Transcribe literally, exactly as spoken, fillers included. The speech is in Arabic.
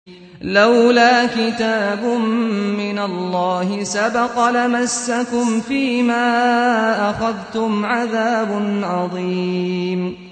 لولا كتاب من الله سبق لمسكم فيما أخذتم عذاب عظيم